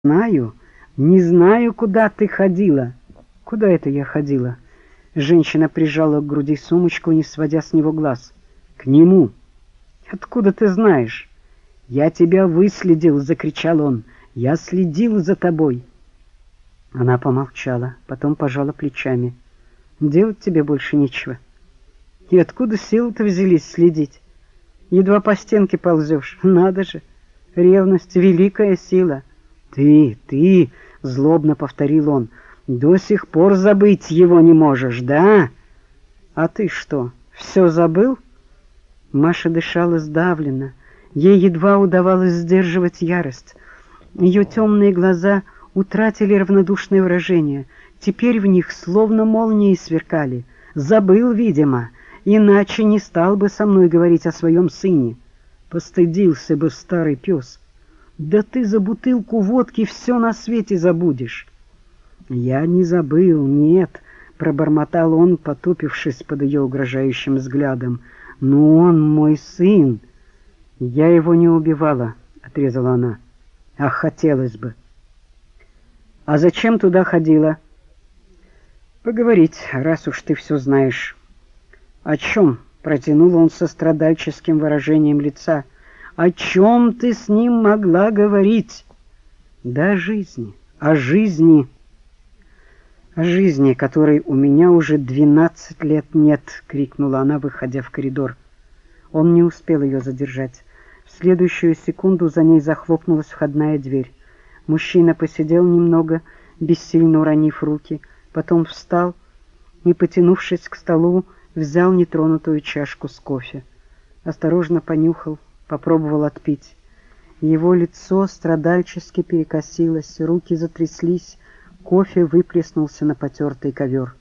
знаю, не знаю, куда ты ходила. Куда это я ходила? Женщина прижала к груди сумочку, не сводя с него глаз. К нему. Откуда ты знаешь? Я тебя выследил, закричал он. Я следил за тобой. Она помолчала, потом пожала плечами. Делать тебе больше нечего. И откуда силы-то взялись следить? Едва по стенке ползешь. Надо же. Ревность — великая сила. Ты, — злобно повторил он, — до сих пор забыть его не можешь, да? А ты что, все забыл? Маша дышала сдавленно. Ей едва удавалось сдерживать ярость. Ее темные глаза утратили равнодушное выражение. Теперь в них словно молнии сверкали. Забыл, видимо, иначе не стал бы со мной говорить о своем сыне. Постыдился бы старый пес. Да ты за бутылку водки все на свете забудешь. Я не забыл, нет, пробормотал он, потупившись под ее угрожающим взглядом. Но он мой сын. Я его не убивала, отрезала она. А хотелось бы. А зачем туда ходила? Поговорить, раз уж ты все знаешь. О чем? Протянул он со страдальческим выражением лица. О чем ты с ним могла говорить? Да о жизни, о жизни. О жизни, которой у меня уже 12 лет нет, крикнула она, выходя в коридор. Он не успел ее задержать. В следующую секунду за ней захлопнулась входная дверь. Мужчина посидел немного, бессильно уронив руки, потом встал и, потянувшись к столу, взял нетронутую чашку с кофе. Осторожно понюхал, попробовал отпить. Его лицо страдальчески перекосилось, руки затряслись, кофе выплеснулся на потертый ковер.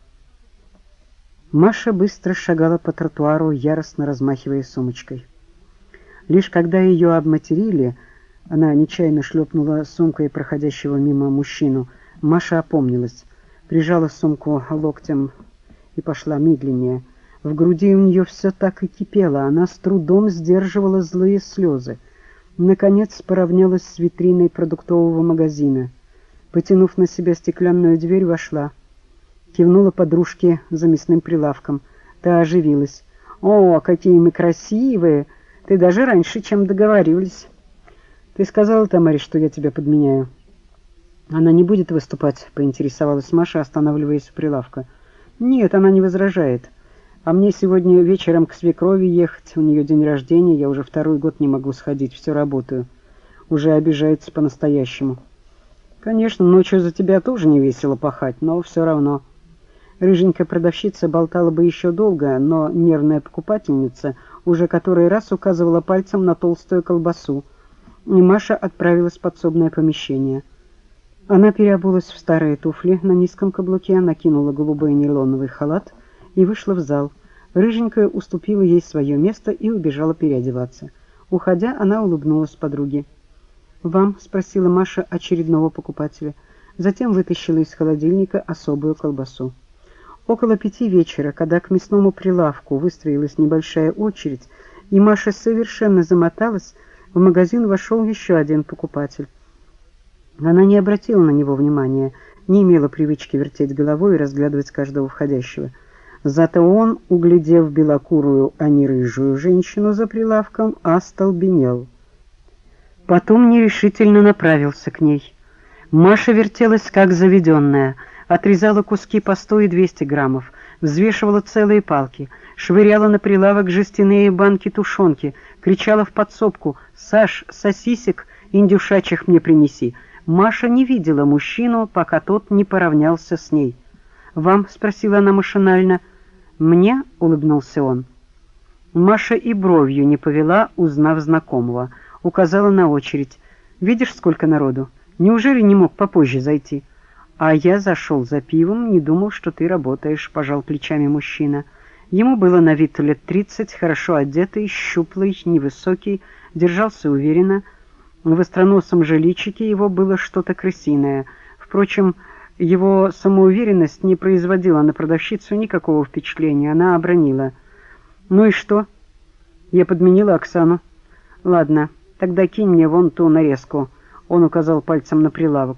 Маша быстро шагала по тротуару, яростно размахивая сумочкой. Лишь когда ее обматерили, она нечаянно шлепнула сумкой проходящего мимо мужчину. Маша опомнилась, прижала сумку локтем и пошла медленнее. В груди у нее все так и кипело, она с трудом сдерживала злые слезы. Наконец поравнялась с витриной продуктового магазина. Потянув на себя стеклянную дверь, вошла. Кивнула подружке за мясным прилавком. Та оживилась. «О, какие мы красивые! Ты даже раньше, чем договаривались. Ты сказала Тамаре, что я тебя подменяю?» «Она не будет выступать?» — поинтересовалась Маша, останавливаясь у прилавка. «Нет, она не возражает. А мне сегодня вечером к свекрови ехать, у нее день рождения, я уже 2-й год не могу сходить, все работаю. Уже обижается по-настоящему. Конечно, ночью за тебя тоже не весело пахать, но все равно». Рыженькая продавщица болтала бы еще долго, но нервная покупательница уже который раз указывала пальцем на толстую колбасу, и Маша отправилась в подсобное помещение. Она переобулась в старые туфли на низком каблуке, накинула голубой нейлоновый халат и вышла в зал. Рыженькая уступила ей свое место и убежала переодеваться. Уходя, она улыбнулась подруге. «Вам?» — спросила Маша очередного покупателя. Затем вытащила из холодильника особую колбасу. Около 5 вечера, когда к мясному прилавку выстроилась небольшая очередь, и Маша совершенно замоталась, в магазин вошел еще один покупатель. Она не обратила на него внимания, не имела привычки вертеть головой и разглядывать каждого входящего. Зато он, углядев белокурую, а не рыжую женщину за прилавком, остолбенел. Потом нерешительно направился к ней. Маша вертелась как заведенная, отрезала куски по 100 и 200 граммов, взвешивала целые палки, швыряла на прилавок жестяные банки тушенки, кричала в подсобку: «Саш, сосисек индюшачьих мне принеси!» Маша не видела мужчину, пока тот не поравнялся с ней. «Вам?» — спросила она машинально. «Мне?» — улыбнулся он. Маша и бровью не повела, узнав знакомого. Указала на очередь. «Видишь, сколько народу? Неужели не мог попозже зайти?» «А я зашел за пивом, не думал, что ты работаешь», — пожал плечами мужчина. Ему было на вид лет 30, хорошо одетый, щуплый, невысокий, держался уверенно. В остроносом же личике его было что-то крысиное. Впрочем, его самоуверенность не производила на продавщицу никакого впечатления. Она обронила: «Ну и что?» «Я подменила Оксану». «Ладно, тогда кинь мне вон ту нарезку». Он указал пальцем на прилавок.